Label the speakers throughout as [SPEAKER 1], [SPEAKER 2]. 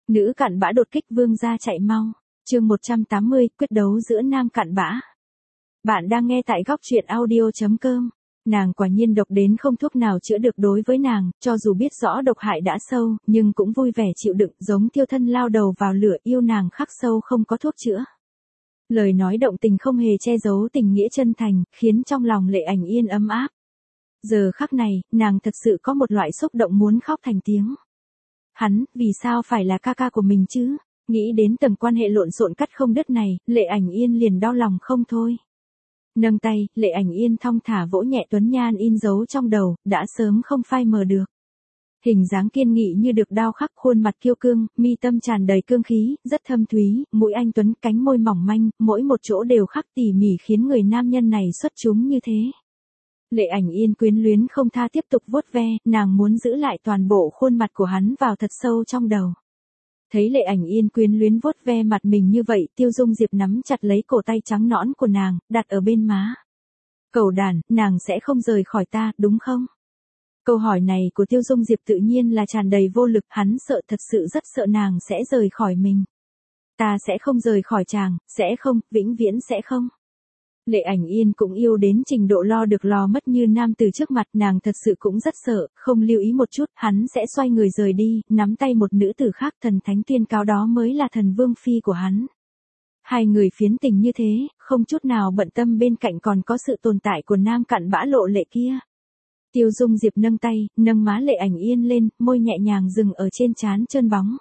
[SPEAKER 1] Nữ cặn bã đột kích vương gia chạy mau. Chương 180, quyết đấu giữa nam cặn bã. Bạn đang nghe tại góc truyện audio.com. Nàng quả nhiên độc đến không thuốc nào chữa được đối với nàng, cho dù biết rõ độc hại đã sâu, nhưng cũng vui vẻ chịu đựng, giống thiêu thân lao đầu vào lửa, yêu nàng khắc sâu không có thuốc chữa. Lời nói động tình không hề che giấu tình nghĩa chân thành, khiến trong lòng Lệ Ảnh Yên ấm áp. Giờ khắc này, nàng thật sự có một loại xúc động muốn khóc thành tiếng. Hắn, vì sao phải là ca ca của mình chứ? Nghĩ đến tầng quan hệ lộn xộn cắt không đứt này, Lệ Ảnh Yên liền đau lòng không thôi. Nâng tay, Lệ Ảnh Yên thong thả vỗ nhẹ tuấn nhan in dấu trong đầu, đã sớm không phai mờ được. Hình dáng kiên nghị như được đao khắc, khuôn mặt kiêu cương, mi tâm tràn đầy cương khí, rất thâm thúy, mũi anh tuấn, cánh môi mỏng manh, mỗi một chỗ đều khắc tỉ mỉ khiến người nam nhân này xuất chúng như thế. Lệ Ảnh Yên quyến luyến không tha tiếp tục vuốt ve, nàng muốn giữ lại toàn bộ khuôn mặt của hắn vào thật sâu trong đầu. Thấy Lệ Ảnh Yên quyến luyến vuốt ve mặt mình như vậy, Tiêu Dung Diệp nắm chặt lấy cổ tay trắng nõn của nàng, đặt ở bên má. Cẩu đàn, nàng sẽ không rời khỏi ta, đúng không? Câu hỏi này của Tiêu Dung Diệp tự nhiên là tràn đầy vô lực, hắn sợ, thật sự rất sợ nàng sẽ rời khỏi mình. Ta sẽ không rời khỏi chàng, sẽ không, vĩnh viễn sẽ không. Lệ Ảnh Yên cũng yêu đến trình độ lo được lo mất như nam từ trước mặt, nàng thật sự cũng rất sợ, không lưu ý một chút, hắn sẽ xoay người rời đi, nắm tay một nữ tử khác, thần thánh tuyên cáo đó mới là thần vương phi của hắn. Hai người phiến tình như thế, không chút nào bận tâm bên cạnh còn có sự tồn tại của nam cặn bã Lộ Lệ kia. Tiêu Dung Diệp nâng tay, nâng má Lệ Ảnh Yên lên, môi nhẹ nhàng dừng ở trên trán trơn bóng.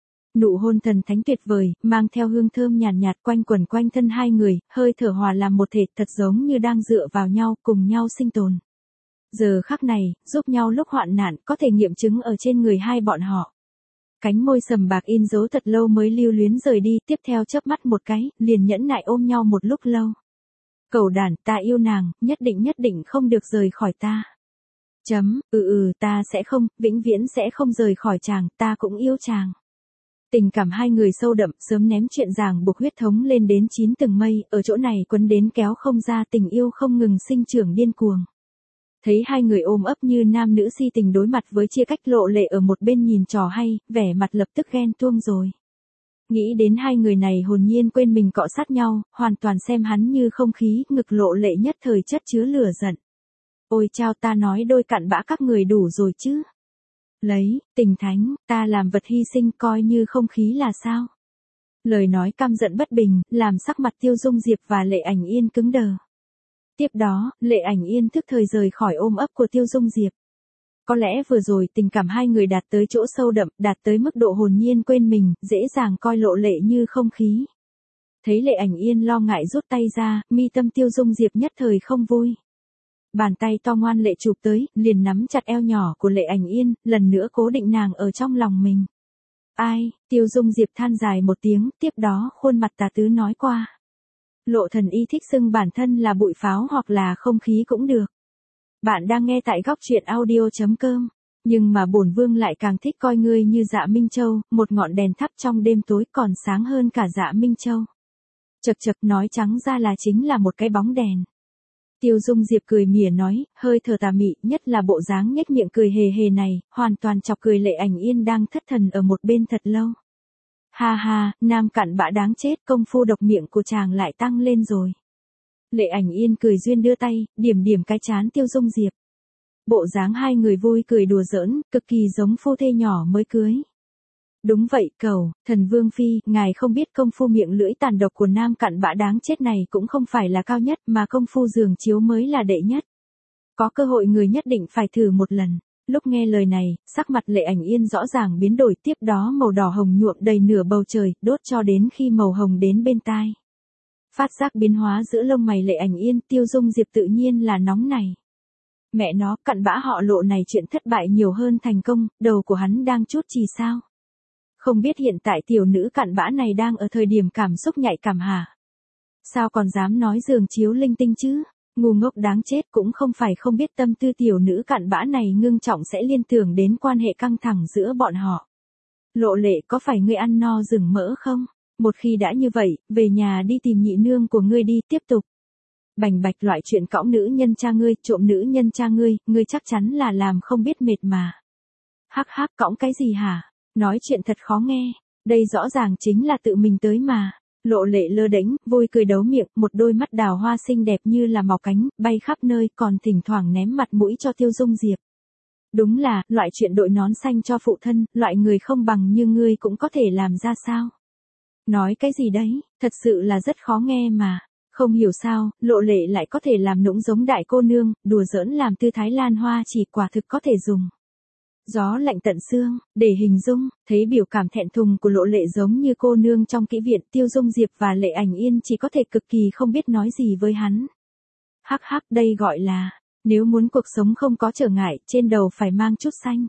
[SPEAKER 1] Nụ hôn thần thánh tuyệt vời, mang theo hương thơm nhàn nhạt quanh quẩn quanh thân hai người, hơi thở hòa làm một thể, thật giống như đang dựa vào nhau, cùng nhau sinh tồn. Giờ khắc này, giúp nhau lúc hoạn nạn, có thể nghiệm chứng ở trên người hai bọn họ. Cánh môi sầm bạc in dấu thật lâu mới lưu luyến rời đi, tiếp theo chớp mắt một cái, liền nhẫn nại ôm nhau một lúc lâu. Cẩu đản, ta yêu nàng, nhất định không được rời khỏi ta. Ta sẽ không, vĩnh viễn sẽ không rời khỏi chàng, ta cũng yêu chàng. Tình cảm hai người sâu đậm, sớm ném chuyện ràng buộc huyết thống lên đến 9 tầng mây, ở chỗ này quấn đến kéo không ra, tình yêu không ngừng sinh trưởng điên cuồng. Thấy hai người ôm ấp như nam nữ si tình đối mặt với chia cách, Lộ Lệ ở một bên nhìn trò hay, vẻ mặt lập tức ghen tuông rồi. Nghĩ đến hai người này hồn nhiên quên mình cọ sát nhau, hoàn toàn xem hắn như không khí, ngực Lộ Lệ nhất thời chất chứa lửa giận. Ôi chao, ta nói đôi cặn bã các người đủ rồi chứ. Lấy, tình thánh, ta làm vật hy sinh coi như không khí là sao? Lời nói căm giận bất bình, làm sắc mặt Tiêu Dung Diệp và Lệ Ảnh Yên cứng đờ. Tiếp đó, Lệ Ảnh Yên tức thời rời khỏi ôm ấp của Tiêu Dung Diệp. Có lẽ vừa rồi tình cảm hai người đạt tới chỗ sâu đậm, đạt tới mức độ hồn nhiên quên mình, dễ dàng coi Lộ Lệ như không khí. Thấy Lệ Ảnh Yên lo ngại rút tay ra, mi tâm Tiêu Dung Diệp nhất thời không vui. Bàn tay to ngoan lệ chụp tới, liền nắm chặt eo nhỏ của Lệ Ảnh Yên, lần nữa cố định nàng ở trong lòng mình. Ai, Tiêu Dung Diệp than dài một tiếng, tiếp đó khuôn mặt tà tứ nói qua. Lộ thần y thích xưng bản thân là bụi pháo hoặc là không khí cũng được. Bạn đang nghe tại góc truyện audio.com, nhưng mà bổn vương lại càng thích coi ngươi như Dạ Minh Châu, một ngọn đèn thắp trong đêm tối còn sáng hơn cả Dạ Minh Châu. Chật nói trắng ra là chính là một cái bóng đèn. Tiêu Dung Diệp cười mỉa nói, hơi thở tà mị, nhất là bộ dáng nhếch miệng cười hề hề này, hoàn toàn chọc cười Lệ Ảnh Yên đang thất thần ở một bên thật lâu. Ha ha, nam cặn bã đáng chết, công phu độc miệng của chàng lại tăng lên rồi. Lệ Ảnh Yên cười duyên đưa tay, điểm cái trán Tiêu Dung Diệp. Bộ dáng hai người vui cười đùa giỡn, cực kỳ giống phu thê nhỏ mới cưới. Đúng vậy, cẩu, thần vương phi, ngài không biết công phu miệng lưỡi tàn độc của nam cặn bã đáng chết này cũng không phải là cao nhất, mà công phu giường chiếu mới là đệ nhất. Có cơ hội người nhất định phải thử một lần. Lúc nghe lời này, sắc mặt Lệ Ảnh Yên rõ ràng biến đổi, tiếp đó màu đỏ hồng nhuộm đầy nửa bầu trời, đốt cho đến khi màu hồng đến bên tai. Phát giác biến hóa giữa lông mày Lệ Ảnh Yên, Tiêu Dung Diệp tự nhiên là nóng này. Mẹ nó, cặn bã họ Lộ này chuyện thất bại nhiều hơn thành công, đầu của hắn đang chút chì sao? Không biết hiện tại tiểu nữ cặn bã này đang ở thời điểm cảm xúc nhạy cảm hả? Sao còn dám nói giường chiếu linh tinh chứ? Ngu ngốc đáng chết, cũng không phải không biết tâm tư tiểu nữ cặn bã này ngưng trọng sẽ liên tưởng đến quan hệ căng thẳng giữa bọn họ. Lộ Lệ, có phải ngươi ăn no rừng mỡ không? Một khi đã như vậy, về nhà đi tìm nhị nương của ngươi đi, tiếp tục. Bành bạch, loại chuyện cõng nữ nhân cha ngươi, trộm nữ nhân cha ngươi chắc chắn là làm không biết mệt mà. Hắc hắc, cõng cái gì hả? Nói chuyện thật khó nghe. Đây rõ ràng chính là tự mình tới mà. Lộ Lệ lơ đễnh, vui cười đấu miệng, một đôi mắt đào hoa xinh đẹp như là màu cánh, bay khắp nơi, còn thỉnh thoảng ném mặt mũi cho Tiêu Dung Diệp. Đúng là, loại chuyện đội nón xanh cho phụ thân, loại người không bằng như ngươi cũng có thể làm ra sao? Nói cái gì đấy, thật sự là rất khó nghe mà. Không hiểu sao, Lộ Lệ lại có thể làm nũng giống đại cô nương, đùa giỡn làm tư thái lan hoa chỉ quả thực có thể dùng. Gió lạnh tận xương, để hình dung, thấy biểu cảm thẹn thùng của Lộ Lệ giống như cô nương trong kỹ viện, Tiêu Dung Diệp và Lệ Ảnh Yên chỉ có thể cực kỳ không biết nói gì với hắn. Hắc hắc, đây gọi là, nếu muốn cuộc sống không có trở ngại, trên đầu phải mang chút xanh.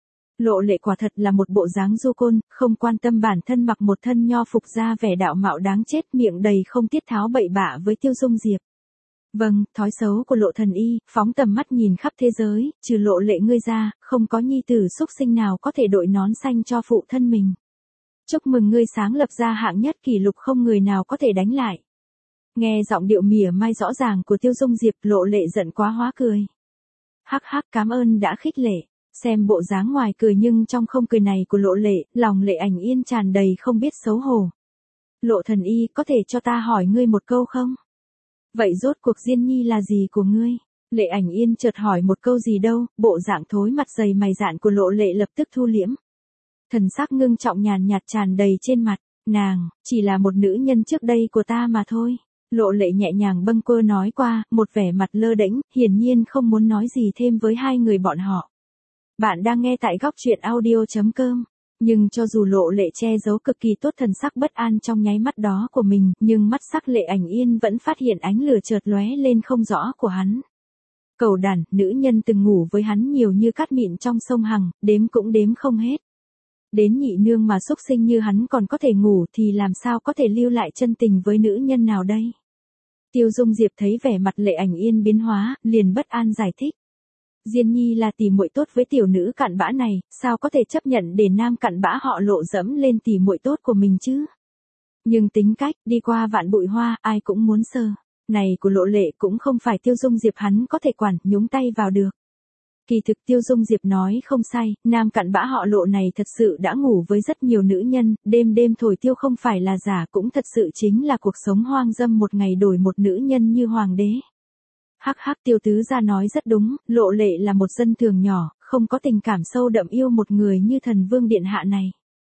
[SPEAKER 1] Lộ Lệ quả thật là một bộ dáng du côn, không quan tâm bản thân, mặc một thân nho phục ra vẻ đạo mạo đáng chết, miệng đầy không tiết tháo bậy bạ với Tiêu Dung Diệp. Vâng, thói xấu của Lộ Thần Y, phóng tầm mắt nhìn khắp thế giới, trừ Lộ Lệ ngươi ra, không có nhi tử xúc sinh nào có thể đội nón xanh cho phụ thân mình. Chúc mừng ngươi sáng lập ra hạng nhất kỷ lục không người nào có thể đánh lại. Nghe giọng điệu mỉa mai rõ ràng của Tiêu Dung Diệp, Lộ Lệ giận quá hóa cười. Hắc hắc, cảm ơn đã khích lệ. Xem bộ dáng ngoài cười nhưng trong không cười này của Lộ Lệ, lòng Lệ Ảnh Yên tràn đầy không biết xấu hổ. Lộ Thần Y, có thể cho ta hỏi ngươi một câu không? Vậy rốt cuộc Diên Nhi là gì của ngươi? Lệ Ảnh Yên chợt hỏi một câu gì đâu, bộ dạng thối mặt dày mày dạn của Lộ Lệ lập tức thu liễm. Thần sắc ngưng trọng nhàn nhạt tràn đầy trên mặt, nàng, chỉ là một nữ nhân trước đây của ta mà thôi. Lộ Lệ nhẹ nhàng bâng quơ nói qua, một vẻ mặt lơ đễnh, hiển nhiên không muốn nói gì thêm với hai người bọn họ. Bạn đang nghe tại góc truyện audio.com. Nhưng cho dù Lộ Lệ che giấu cực kỳ tốt thần sắc bất an trong nháy mắt đó của mình, nhưng mắt sắc Lệ Ảnh Yên vẫn phát hiện ánh lửa chợt lóe lên không rõ của hắn. Cầu đàn, nữ nhân từng ngủ với hắn nhiều như cát mịn trong sông Hằng, đếm cũng đếm không hết. Đến nhị nương mà xúc sinh như hắn còn có thể ngủ thì làm sao có thể lưu lại chân tình với nữ nhân nào đây? Tiêu Dung Diệp thấy vẻ mặt Lệ Ảnh Yên biến hóa, liền bất an giải thích. Diên Nhi là tỷ muội tốt với tiểu nữ cặn bã này, sao có thể chấp nhận để nam cặn bã họ Lộ dẫm lên tỷ muội tốt của mình chứ? Nhưng tính cách, đi qua vạn bụi hoa, ai cũng muốn sờ. Này của Lộ Lệ cũng không phải Tiêu Dung Diệp hắn có thể quản, nhúng tay vào được. Kỳ thực Tiêu Dung Diệp nói không sai, nam cặn bã họ Lộ này thật sự đã ngủ với rất nhiều nữ nhân, đêm đêm thổi tiêu không phải là giả, cũng thật sự chính là cuộc sống hoang dâm, một ngày đổi một nữ nhân như hoàng đế. Hắc hắc, Tiêu tứ gia nói rất đúng, Lộ Lệ là một dân thường nhỏ, không có tình cảm sâu đậm yêu một người như thần vương điện hạ này.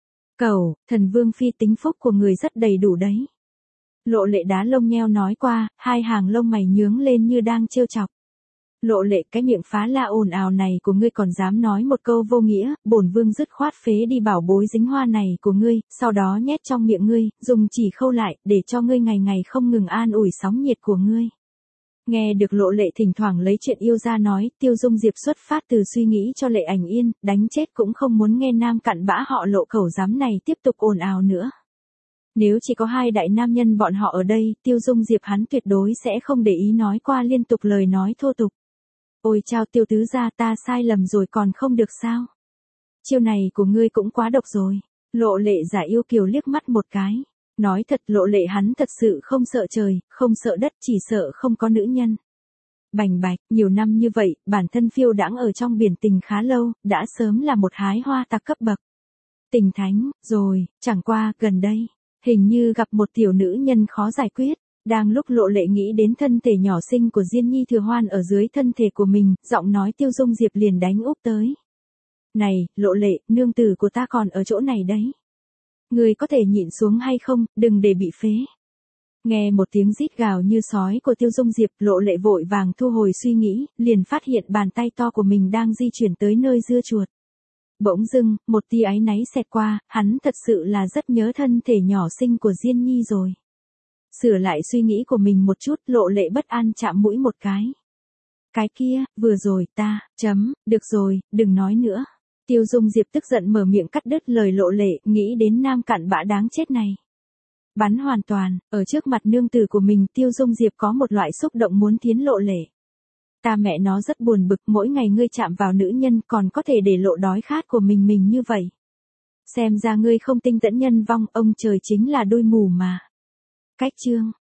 [SPEAKER 1] Cầu, thần vương phi tính phúc của người rất đầy đủ đấy. Lộ Lệ đá lông nheo nói qua, hai hàng lông mày nhướng lên như đang trêu chọc. Lộ Lệ, cái miệng phá la ồn ào này của ngươi còn dám nói một câu vô nghĩa, bổn vương dứt khoát phế đi bảo bối dính hoa này của ngươi, sau đó nhét trong miệng ngươi, dùng chỉ khâu lại, để cho ngươi ngày ngày không ngừng an ủi sóng nhiệt của ngươi. Nghe được Lộ Lệ thỉnh thoảng lấy chuyện yêu ra nói, Tiêu Dung Diệp xuất phát từ suy nghĩ cho Lệ Ảnh Yên, đánh chết cũng không muốn nghe nam cặn bã họ Lộ cẩu giám này tiếp tục ồn ào nữa. Nếu chỉ có hai đại nam nhân bọn họ ở đây, Tiêu Dung Diệp hắn tuyệt đối sẽ không để ý nói qua liên tục lời nói thô tục. Ôi chao, Tiêu tứ gia, ta sai lầm rồi còn không được sao? Chiêu này của ngươi cũng quá độc rồi. Lộ Lệ giả yêu kiều liếc mắt một cái. Nói thật, Lộ Lệ hắn thật sự không sợ trời, không sợ đất, chỉ sợ không có nữ nhân. Bành bạch, nhiều năm như vậy, bản thân phiêu đãng ở trong biển tình khá lâu, đã sớm là một hái hoa tạc cấp bậc. Tình thánh, rồi, chẳng qua, gần đây, hình như gặp một tiểu nữ nhân khó giải quyết. Đang lúc Lộ Lệ nghĩ đến thân thể nhỏ xinh của Diên Nhi Thừa Hoan ở dưới thân thể của mình, giọng nói Tiêu Dung Diệp liền đánh úp tới. Này, Lộ Lệ, nương tử của ta còn ở chỗ này đấy. Ngươi có thể nhịn xuống hay không, đừng để bị phế. Nghe một tiếng rít gào như sói của Tiêu Dung Diệp, Lộ Lệ vội vàng thu hồi suy nghĩ, liền phát hiện bàn tay to của mình đang di chuyển tới nơi dưa chuột. Bỗng dưng, một tia áy náy xẹt qua, hắn thật sự là rất nhớ thân thể nhỏ xinh của Diên Nhi rồi. Sửa lại suy nghĩ của mình một chút, Lộ Lệ bất an chạm mũi một cái. Cái kia, vừa rồi ta, được rồi, đừng nói nữa. Tiêu Dung Diệp tức giận mở miệng cắt đứt lời Lộ Lệ, nghĩ đến nam cặn bã đáng chết này. Bắn hoàn toàn, ở trước mặt nương tử của mình, Tiêu Dung Diệp có một loại xúc động muốn thiến Lộ Lệ. Ta mẹ nó rất buồn bực, mỗi ngày ngươi chạm vào nữ nhân còn có thể để lộ đói khát của mình như vậy. Xem ra ngươi không tinh tẫn nhân vong, ông trời chính là đôi mù mà. Cách chương